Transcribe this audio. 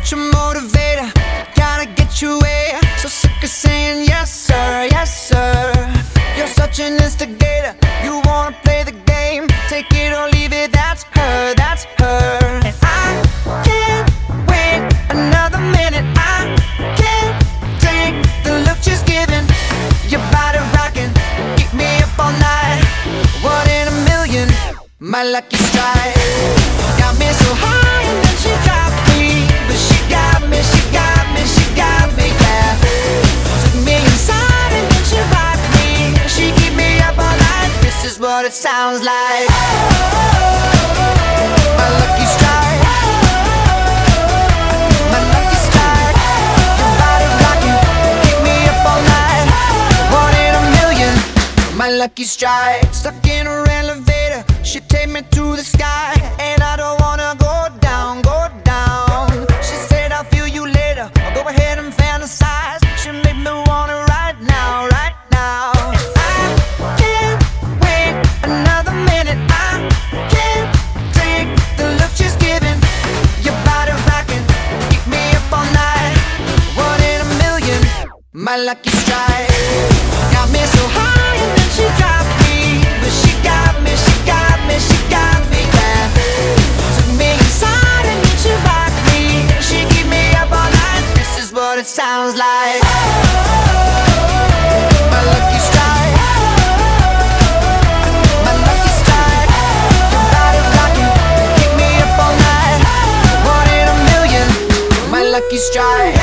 such a motivator, gotta get your way. So sick of saying yes sir, yes sir. You're such an instigator, you wanna play the game. Take it or leave it, that's her, that's her. And I can't wait another minute. I can't take the look she's giving. Your body rocking, keep me up all night. One in a million, my lucky strike. Got me so high and then she dropped me. But she got me, she got me, she got me, yeah. Took me inside and then she rocked me. She keep me up all night, this is what it sounds like. My lucky strike, my lucky strike. Your body rocking, keep me up all night. One in a million, my lucky strike. Stuck in her elevator, she take me to the sky. And I don't wanna go down, go down. She said I'll feel you later, I'll go ahead and fantasize. She made me wanna right now, right now. And I can't wait another minute. I can't take the look she's giving. Your body rocking, keep me up all night. One in a million, my lucky strike. Got me so high and then she dropped me. But she got me, she got me, she got me, yeah. Took me inside and then she rocked me. She keep me up all night, this is what it sounds like. My lucky strike, my lucky strike. Your body rocking, keep me up all night. One in a million, my lucky strike.